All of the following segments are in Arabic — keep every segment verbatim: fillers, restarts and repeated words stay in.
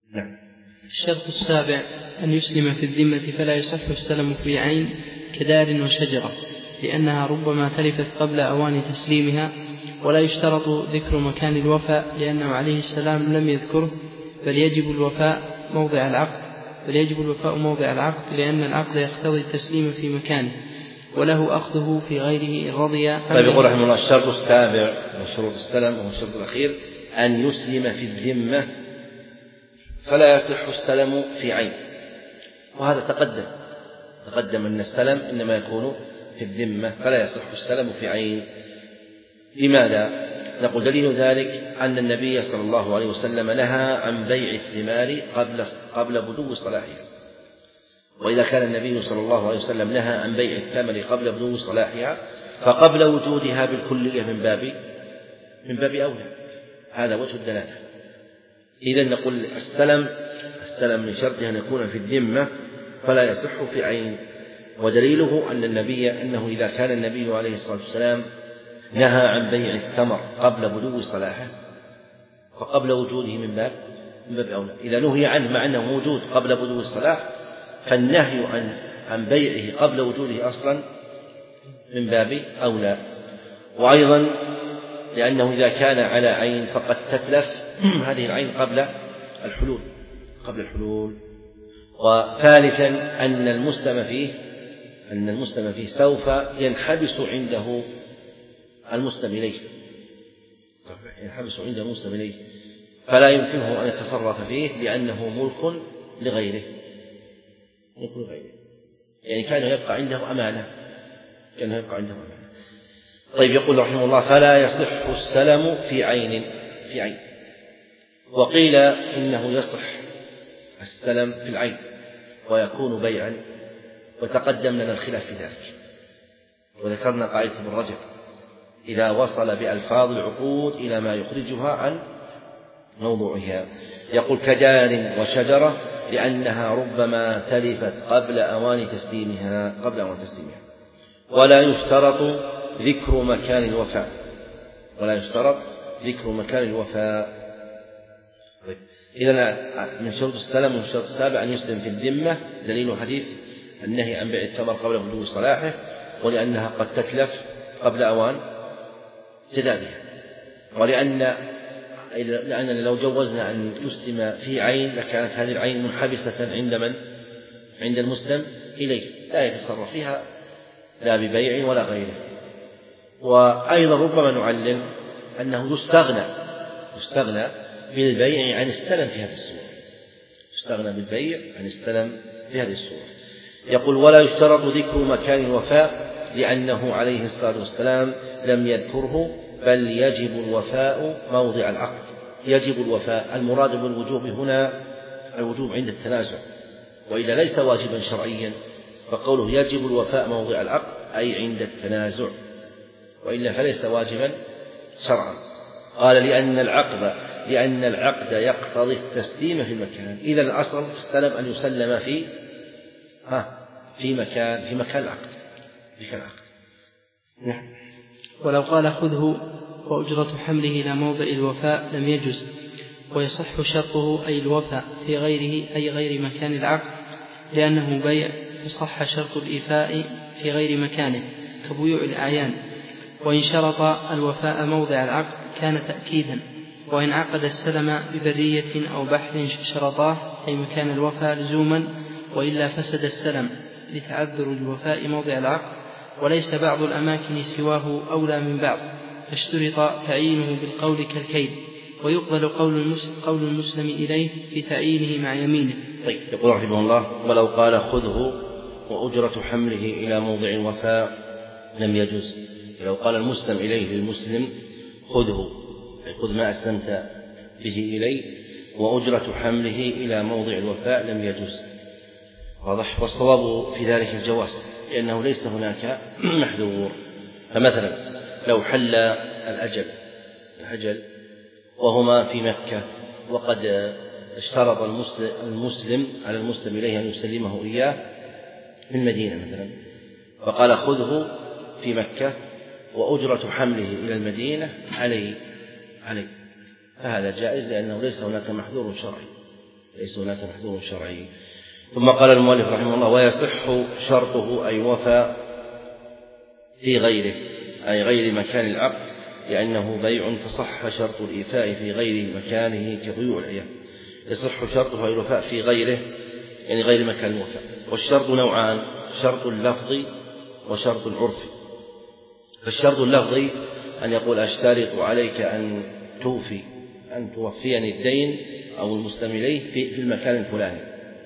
نعم. الشرط السابع أن يسلم في الذمة فلا يصح السلم في عين كدار وشجرة، لأنها ربما تلفت قبل أوان تسليمها، ولا يشترط ذكر مكان الوفاء لأنه عليه السلام لم يذكره، بل يجب الوفاء موضع العقد بل يجب الوفاء موضع العقد لأن العقد يقتضي التسليم في مكانه، وله أخذه في غيره إن رضي. طيب يقول رحمه الله: الشرط السابع من شروط السلم وهو الشرط الأخير أن يسلم في الذمة فلا يصح السلم في عين. وهذا تقدم تقدم أن السلم إنما يكون في الذمة فلا يصح السلم في عين. لماذا؟ نقول دليل ذلك أن النبي صلى الله عليه وسلم نهى عن بيع الثمار قبل قبل بدو صلاحها. وإذا كان النبي صلى الله عليه وسلم نهى عن بيع الثمر قبل بدو صلاحها فقبل وجودها بالكلية من باب من باب أولى. هذا وجه الدلالة. إذن نقول السلم السلم من شرطه أن يكون في الذمة فلا يصح في عين. ودليله أن النبي أنه إذا كان النبي عليه الصلاة والسلام نهى عن بيع الثمر قبل بدو صلاحه فقبل وجوده من باب من باب أولى. إذا نهي عنه مع أنه موجود قبل بدو الصلاح فالنهي عن عن بيعه قبل وجوده أصلا من باب أولى. وأيضا لأنه إذا كان على عين فقد تتلف هذه العين قبل الحلول قبل الحلول. وثالثا أن المسلم فيه أن المسلم فيه سوف ينحبس عنده المسلم إليه ينحبس عنده المسلم إليه فلا يمكنه أن يتصرف فيه لأنه ملك لغيره ملك لغيره يعني كان يبقى عنده أمانة كان يبقى عنده أمانة. طيب يقول رحمه الله: فلا يصح السلم في عين في عين. وقيل إنه يصح السلم في العين ويكون بيعا، وتقدم لنا الخلاف في ذلك. وذكرنا قاعدة ابن رجب: إذا وصل بألفاظ العقود إلى ما يخرجها عن موضوعها. يقول: كدار وشجرة لأنها ربما تلفت قبل أوان تسليمها قبل أوان تسليمها ولا يشترط ذكر مكان الوفاء ولا يشترط ذكر مكان الوفاء. إذن من شروط السلم ومن شروط السابع أن يسلم في الذمة، دليل حديث النهي عن بيع الثمر قبل بدو صلاحه، ولأنها قد تتلف قبل أوان جدادها، ولأن لأننا لو جوزنا أن يسلم في عين لكانت هذه العين منحبسة عند من؟ عند المسلم إليه لا يتصرف فيها لا ببيع ولا غيره. وأيضا ربما نعلم أنه يستغنى يستغنى بالبيع عن السلم في هذه الصورة يستغنى بالبيع عن السلم في هذه الصورة. يقول: ولا يشترط ذكر مكان الوفاء لأنه عليه الصلاة والسلام لم يذكره، بل يجب الوفاء موضع العقد. يجب الوفاء، المراد بالوجوب هنا الوجوب عند التنازع، وإلا ليس واجبا شرعيا، فقوله يجب الوفاء موضع العقد أي عند التنازع، وإلا فليس واجبا شرعا. قال: لأن العقد لأن العقد يقتضي التسليم في المكان. إذا الأصل في السلم أن يسلم في ها في مكان في مكان العقد في مكان العقد. نعم. ولو قال خذه وأجرة حمله إلى موضع الوفاء لم يجز، ويصح شرطه أي الوفاء في غيره أي غير مكان العقد، لأنه بيع فصح شرط الإيفاء في غير مكانه كبيوع الأعيان. وإن شرط الوفاء موضع العقد كان تأكيدا، وإن عقد السلم ببرية أو بحر شرطاه أي مكان الوفاء لزوما، وإلا فسد السلم لتعذر الوفاء موضع العقد. وليس بعض الأماكن سواه أولى من بعض، فاشترط تعيينه بالقول كالكيل، ويقبل قول المسلم, قول المسلم إليه في تعيينه مع يمينه. طيب يقول رحمه الله: ولو قال خذه وأجرة حمله إلى موضع الوفاء لم يجوز. لو قال المسلم إليه للمسلم خذه أي خذ ما أسلمت به إليه وأجرة حمله إلى موضع الوفاء لم يجوز. واضح. والصواب في ذلك الجواز، لأنه ليس هناك محذور. فمثلا لو حل الأجل الأجل وهما في مكة، وقد اشترط المسلم على المسلم إليه أن يسلمه إياه من المدينة مثلا، فقال خذه في مكة وأجرة حمله إلى المدينة عليه عليه فهذا جائز، لأنه ليس هناك محذور شرعي ليس هناك محذور شرعي. ثم قال المؤلف رحمه الله: ويصح شرطه أي وفى في غيره أي غير مكان العقد لأنه بيع فصح شرط الإيفاء في غير مكانه كبيوع العيان. يصح شرطه أي الوفاء في غيره يعني غير مكان الوفاء. والشرط نوعان: شرط لفظي وشرط عرفي. فالشرط اللفظي أن يقول: أشترط عليك أن توفي أن توفيني الدين أو المسلم إليه في المكان الفلاني.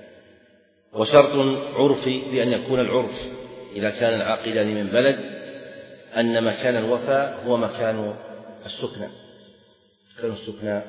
وشرط عرفي بأن يكون العرف إذا كان العاقدان من بلد أن مكان الوفاء هو مكان السكنى مكان السكنى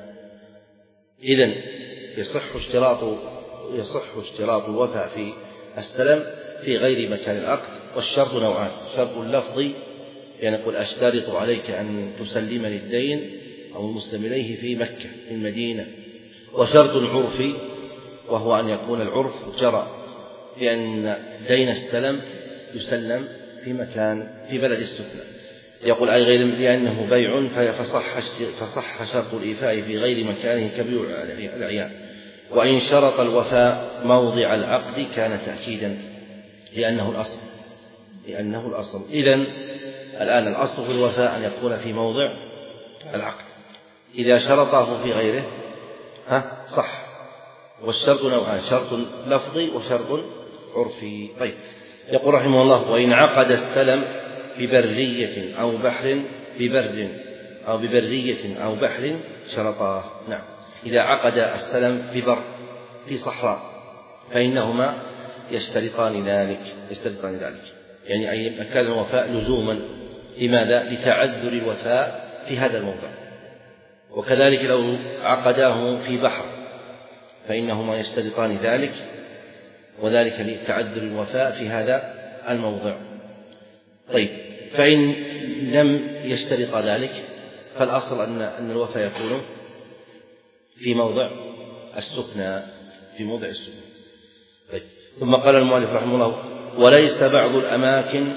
إذن يصح اشتراط يصح اشتراط الوفاء في السلم في غير مكان العقد. والشرط نوعان: شرط لفظي يعني يقول: أشترط عليك أن تسلمني الدين أو المسلم إليه في مكة في المدينة. وشرط عرفي وهو أن يكون العرف جرى بأن دين السلم يسلم في مكان في بلد السكنى. يقول: أي غير لأنه بيع فصح فصح شرط الإيفاء في غير مكانه كبيوع العيان. وإن شرط الوفاء موضع العقد كان تأكيدا لأنه الأصل لأنه الأصل إذن الآن الأصل في الوفاء أن يكون في موضع العقد. إذا شرطه في غيره ها صح. والشرط نوعان: شرط لفظي وشرط عرفي. طيب، يقول رحمه الله: وإن عقد السلم ببرية أو بحر ببر أو ببرية أو بحر شرطاه. نعم، إذا عقد السلم ببر في صحراء فإنهما يشترطان ذلك يشترطان ذلك يعني أي مكان الوفاء لزوما. لماذا؟ لتعذر الوفاء في هذا الموضع. وكذلك لو عقداه في بحر فإنهما يشترطان ذلك وذلك لتعذر الوفاء في هذا الموضع. طيب، فإن لم يشترط ذلك فالأصل أن أن الوفاء يكون في موضع السكنى في موضع السكنى. طيب، ثم قال المؤلف رحمه الله: وليس بعض الأماكن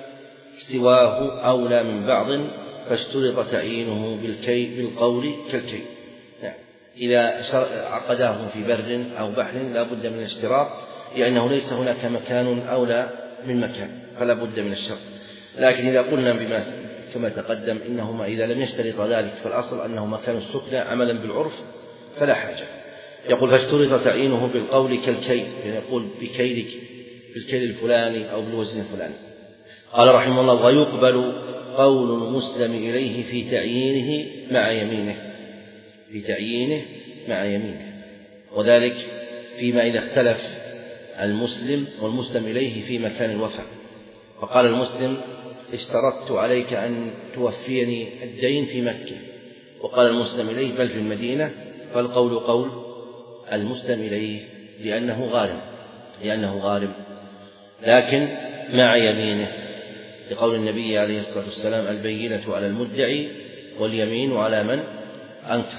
سواه أولى من بعض فاشترط تعيينه بالكي بالقول كالكي. يعني إذا عقداه في بر أو بحر لا بد من الاشتراط لأنه ليس هناك مكان أولى من مكان فلا بد من الشرط. لكن إذا قلنا بما كما تقدم إنهما إذا لم يشترط ذلك فالأصل أنه مكان السكنى عملا بالعرف فلا حاجة. يقول: فاشترط تعيينه بالقول كالكي يعني يقول بكيلك بالكيل الفلاني أو بالوزن الفلاني. قال رحمه الله: ويقبل قول المسلم إليه في تعيينه مع يمينه في تعيينه مع يمينه وذلك فيما إذا اختلف المسلم والمسلم إليه في مكان الوفاء. فقال المسلم: اشترطت عليك أن توفيني الدين في مكة. وقال المسلم إليه: بل في المدينة. فالقول قول المسلم إليه لأنه غارم لأنه غارم لكن مع يمينه لقول النبي عليه الصلاة والسلام: البينة على المدعي واليمين على من أنكر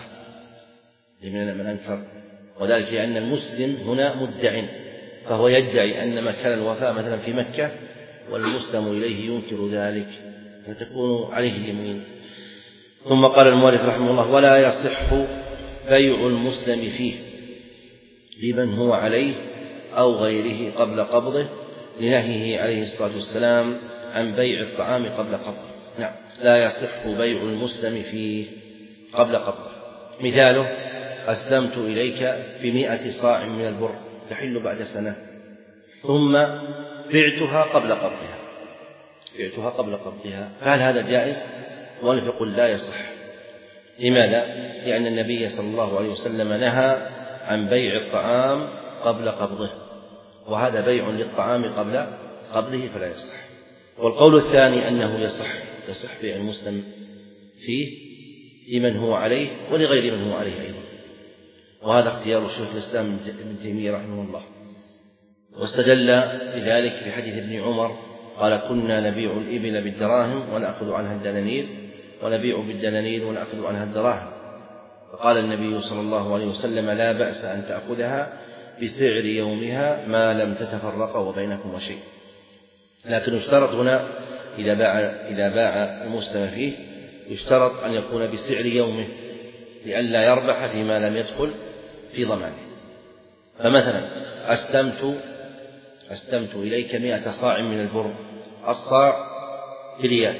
لمن من أنكر. وذلك لأن المسلم هنا مدع فهو يدعي أن مكان الوفاء مثلا في مكة والمسلم إليه ينكر ذلك فتكون عليه اليمين. ثم قال المؤلف رحمه الله: ولا يصح بيع المسلم فيه لمن هو عليه أو غيره قبل قبضه لنهيه عليه الصلاة والسلام عن بيع الطعام قبل قبضه. نعم، لا يصح بيع المسلم فيه قبل قبضه. مثاله: أسلمت إليك بمائة صاع من البر تحل بعد سنة ثم بعتها قبل قبضها بعتها قبل قبضها فهل هذا جائز؟ والمؤلف يقول: لا يصح. لماذا؟ لأن النبي صلى الله عليه وسلم نهى عن بيع الطعام قبل قبضه وهذا بيع للطعام قبل قبله فلا يصح. والقول الثاني أنه يصح يصح بيع المسلم فيه لمن هو عليه ولغير من هو عليه أيضا وهذا اختيار شيخ الإسلام ابن تيمية رحمه الله. واستدل لذلك في حديث ابن عمر قال: كنا نبيع الإبل بالدراهم ونأخذ عنها الدنانير ونبيع بالدنانير ونأخذ عنها الدراهم. فقال النبي صلى الله عليه وسلم: لا بأس أن تأخذها بسعر يومها ما لم تتفرق وبينكم شيء. لكن يشترط هنا إذا باع إذا باع المسلم فيه يشترط أن يكون بسعر يومه لئلا يربح فيما لم يدخل في ضمانه فمثلا أستمت أستمت إليك مئة صاع من البر، الصاع بريال،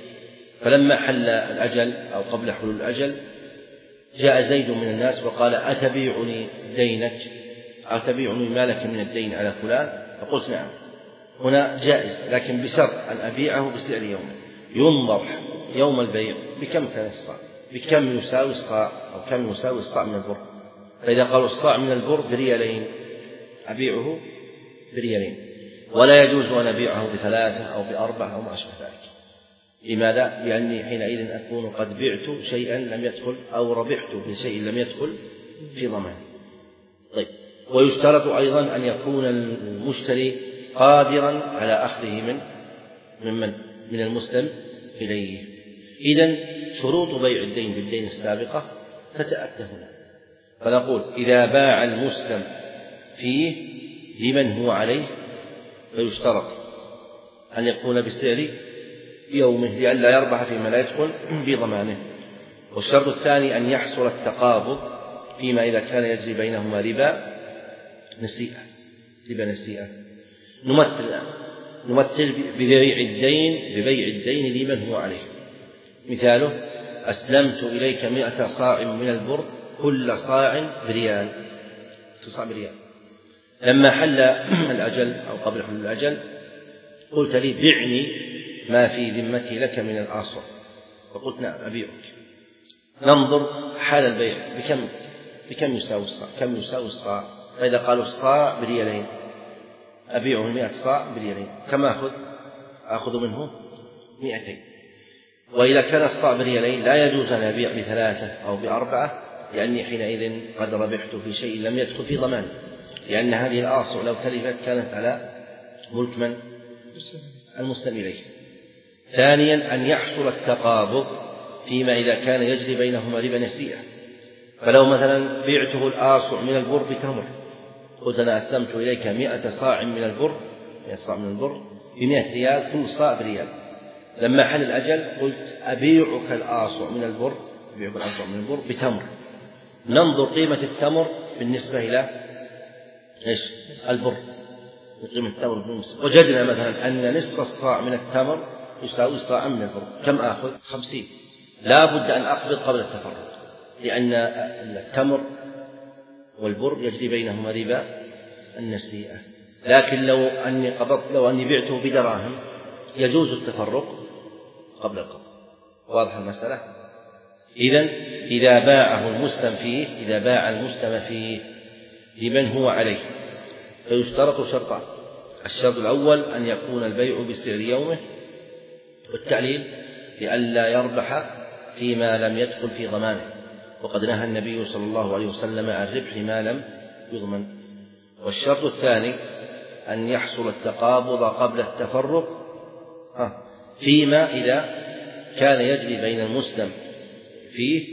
فلما حل الأجل أو قبل حلول الأجل جاء زيد من الناس وقال أتبيعني دينك، أتبيعني مالك من الدين على فلان؟ فقلت نعم. هنا جائز، لكن بشرط أن أبيعه بسعر يومه، ينظر يوم البيع بكم كان الصاع، بكم يساوي الصاع أو كم يساوي الصاع من البر. فإذا قالوا الصاع من البر بريالين أبيعه بريالين، ولا يجوز أن أبيعه بثلاثة أو بأربعة أو ما أشبه ذلك. لماذا؟ لأني حينئذ أكون قد بعت شيئا لم يدخل أو ربحت بشيء لم يدخل في ضمان. طيب، ويشترط أيضا أن يكون المشتري قادرا على أخذه من من من المسلم إليه. إذن شروط بيع الدين بالدين السابقة تتأتى هنا، فنقول إذا باع المسلم فيه لمن هو عليه فيشترط أن يكون بالسعر يومه لئلا يربح فيما لا يدخل بضمانه. والشرط الثاني أن يحصل التقابض فيما إذا كان يجري بينهما ربا نسيئة ربا نسيئة. نمثل الآن نمثل ببيع الدين ببيع الدين لمن هو عليه. مثاله أسلمت إليك مئة صاع من البر، كل صاع بريال، صاع بريال. لما حل الأجل أو قبل حلول الأجل قلت لي بعني ما في ذمتي لك من الآصر، فقلت نعم أبيعك. ننظر حال البيع بكم بكم يساوي الصاع، كم يساوي الصاع. فإذا قالوا الصاع بريالين أبيعه مئة صاع بريالين، كم أخذ؟ أخذ منه مئتين. وإذا كان الصاع بريالين لا يجوز أن أبيع بثلاثة أو بأربعة، لأني حينئذ قد ربحت في شيء لم يدخل في ضمان، لأن هذه الآصع لو تلفت كانت على ملك من؟ المسلم إليه. ثانيا أن يحصل التقابض فيما إذا كان يجري بينهما ربا نسيئة. فلو مثلا بعته الآصع من البر بتمر، قلت أنا أسلمت إليك مئة صاع من البر، مئة صاع من البر بمئة ريال، كل صاع بريال. لما حل الأجل قلت أبيعك الآصع من البر أبيعك الآصع من البر بتمر. ننظر قيمة التمر بالنسبة إلى إيش؟ البر، قيمة التمر بالنسبة. وجدنا مثلا أن نصف الصاع من التمر يساوي صاع من البر، كم آخذ؟ خمسين. لا بد أن أقبض قبل التفرق، لأن التمر والبر يجري بينهما ربا النسيئة. لكن لو أني قبضت لو أني بعته بدراهم يجوز التفرق قبل القبض. واضح المسألة؟ إذن إذا باعه المسلم فيه إذا باع المسلم فيه لمن هو عليه فيشترط شرطان. الشرط الأول أن يكون البيع بسعر يومه، والتعليل لئلا يربح فيما لم يدخل في ضمانه، وقد نهى النبي صلى الله عليه وسلم عن ربح ما لم يضمن. والشرط الثاني أن يحصل التقابض قبل التفرق فيما إذا كان يجري بين المسلم فيه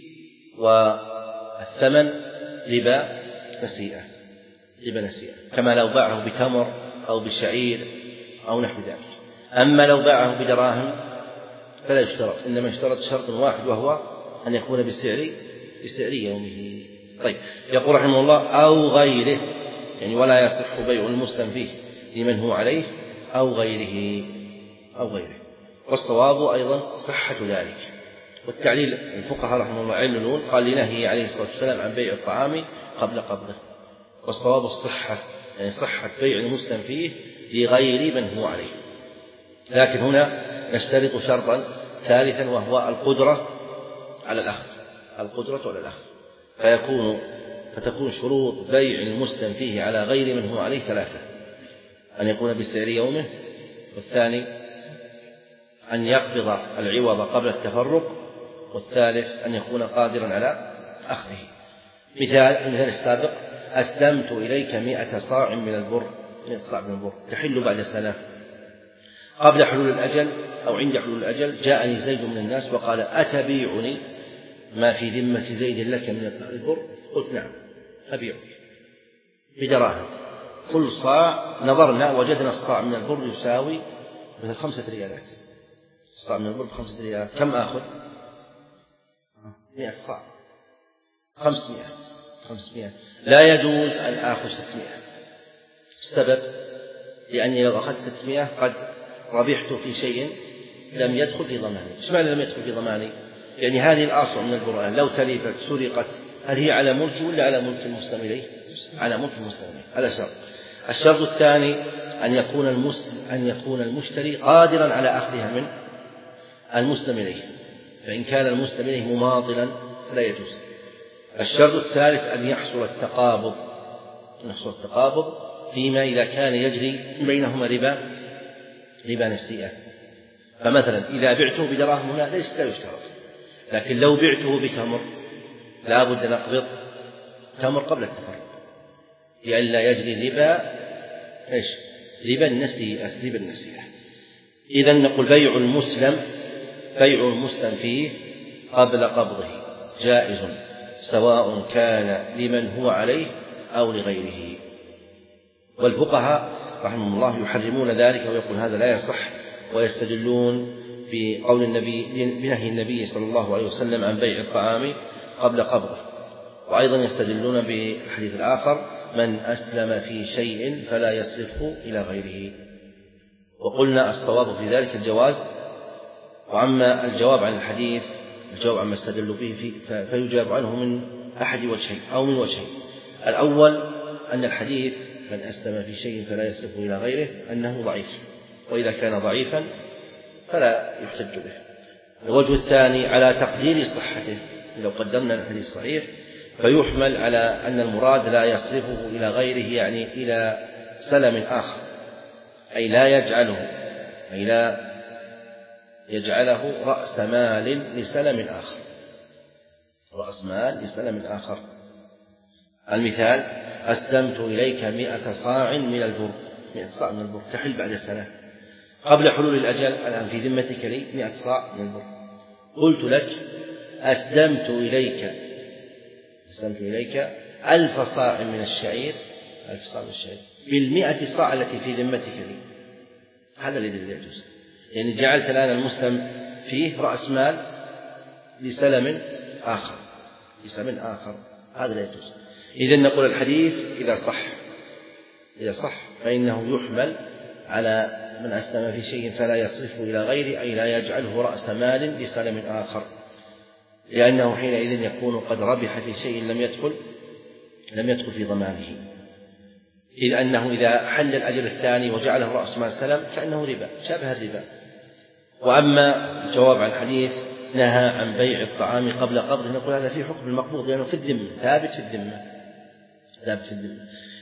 والثمن ربا نسيئة ربا نسيئة، كما لو باعه بتمر أو بشعير أو نحو ذلك. أما لو باعه بدراهم فلا يشترط، إنما يشترط شرط واحد وهو أن يكون بالسعر بسعر يومه. طيب، يقول رحمه الله أو غيره، يعني ولا يصح بيع المسلم فيه لمن هو عليه أو غيره أو غيره. والصواب أيضا صحة ذلك. والتعليل الفقهاء رحمه الله عللون قال لنهي عليه الصلاة والسلام عن بيع الطعام قبل قبضه، والصواب الصحة، يعني صحة بيع المسلم فيه لغير من هو عليه. لكن هنا نشترط شرطا ثالثا وهو القدرة على الأخذ القدرة على الأخذ فيكون فتكون شروط بيع المسلم فيه على غير من هو عليه ثلاثة: أن يكون بسعر يومه، والثاني أن يقبض العوض قبل التفرق، والثالث أن يكون قادرا على أخذه. مثال المثال السابق: أسلمت إليك مئة صاع من البر مئة صاع من البر تحل بعد سنة. قبل حلول الأجل أو عند حلول الأجل جاءني زيد من الناس وقال أتبيعني ما في ذمة زيد لك من البر؟ قلت نعم أبيعك بدراهم. كل صاع نظرنا وجدنا الصاع من البر يساوي مثل خمسة ريالات. الصاع من البر بخمسة ريالات، كم آخذ؟ مئة صاع، خمسمائة خمسمائة لا يجوز أن آخذ ستمائة. السبب لأني لو أخذت ستمائة قد ربحت في شيء لم يدخل في ضماني. إيش معنى لم يدخل في ضماني؟ يعني هذه الأصل من القرآن لو تلفت سرقت هل هي على ملكي ولا على ملك المسلم إليه؟ على ملك المسلم إليه. هذا شرط. الشرط الثاني أن يكون المسلم أن يكون المشتري قادرا على أخذها من المسلم إليه، فإن كان المسلم إليه مماطلا فلا يجوز. الشرط الثالث أن يحصل التقابض يحصل التقابض فيما إذا كان يجري بينهما ربا ربا نسيئة. فمثلا إذا بعته بدراهم هنا ليس لا يشترط، لكن لو بعته بتمر لا بد أن أقبض تمر قبل التفرق لئلا يجري ربا إيش ربا النسيئة ربا النسيئة. إذن نقول بيع المسلم بيع المسلم فيه قبل قبضه جائز سواء كان لمن هو عليه أو لغيره. والفقهاء رحمهم الله يحرمون ذلك ويقول هذا لا يصح، ويستدلون بقول النبي بنهي النبي صلى الله عليه وسلم عن بيع الطعام قبل قبضه. وأيضا يستدلون بالحديث الآخر من أسلم في شيء فلا يصرفه إلى غيره. وقلنا الصواب في ذلك الجواز. وأما الجواب عن الحديث الجواب عما استدلوا به فيجاب عنه من أحد وجهين أو من وجهين. الأول أن الحديث من أسلم في شيء فلا يصرفه إلى غيره أنه ضعيف، وإذا كان ضعيفا فلا يحتج به. الوجه الثاني على تقدير صحته، لو قدمنا الحديث صحيح فيحمل على أن المراد لا يصرفه إلى غيره يعني إلى سلم آخر، أي لا يجعله أي لا يجعله رأس مال لسلم آخر رأس مال لسلم آخر. المثال أسلمت إليك مئة صاع من البر مئة صاع من البر تحل بعد سنة قبل حلول الأجل الآن في ذمتك لي مئة صاع من البر. قلت لك أسلمت إليك أسلمت إليك ألف صاع من الشعير ألف صاع من الشعير بالمئة صاع التي في ذمتك لي. هذا الذي لا يجوز، يعني جعلت الآن المسلم فيه رأس مال لسلم آخر لسلم آخر هذا لا يجوز. إذن نقول الحديث إذا صح إذا صح فإنه يحمل على من أسلم في شيء فلا يصرفه إلى غيره، أي لا يجعله رأس مال لسلم آخر، لأنه حينئذ يكون قد ربح في شيء لم يدخل لم يدخل في ضمانه، إذ أنه إذا حل الأجل الثاني وجعله رأس مال سلم كأنه ربا شابه الربا. وأما الجواب عن الحديث نهى عن بيع الطعام قبل قبضه، نقول هذا في حكم المقبوض لأنه يعني في الذمة ثابت في الذمة ثابت في الذمة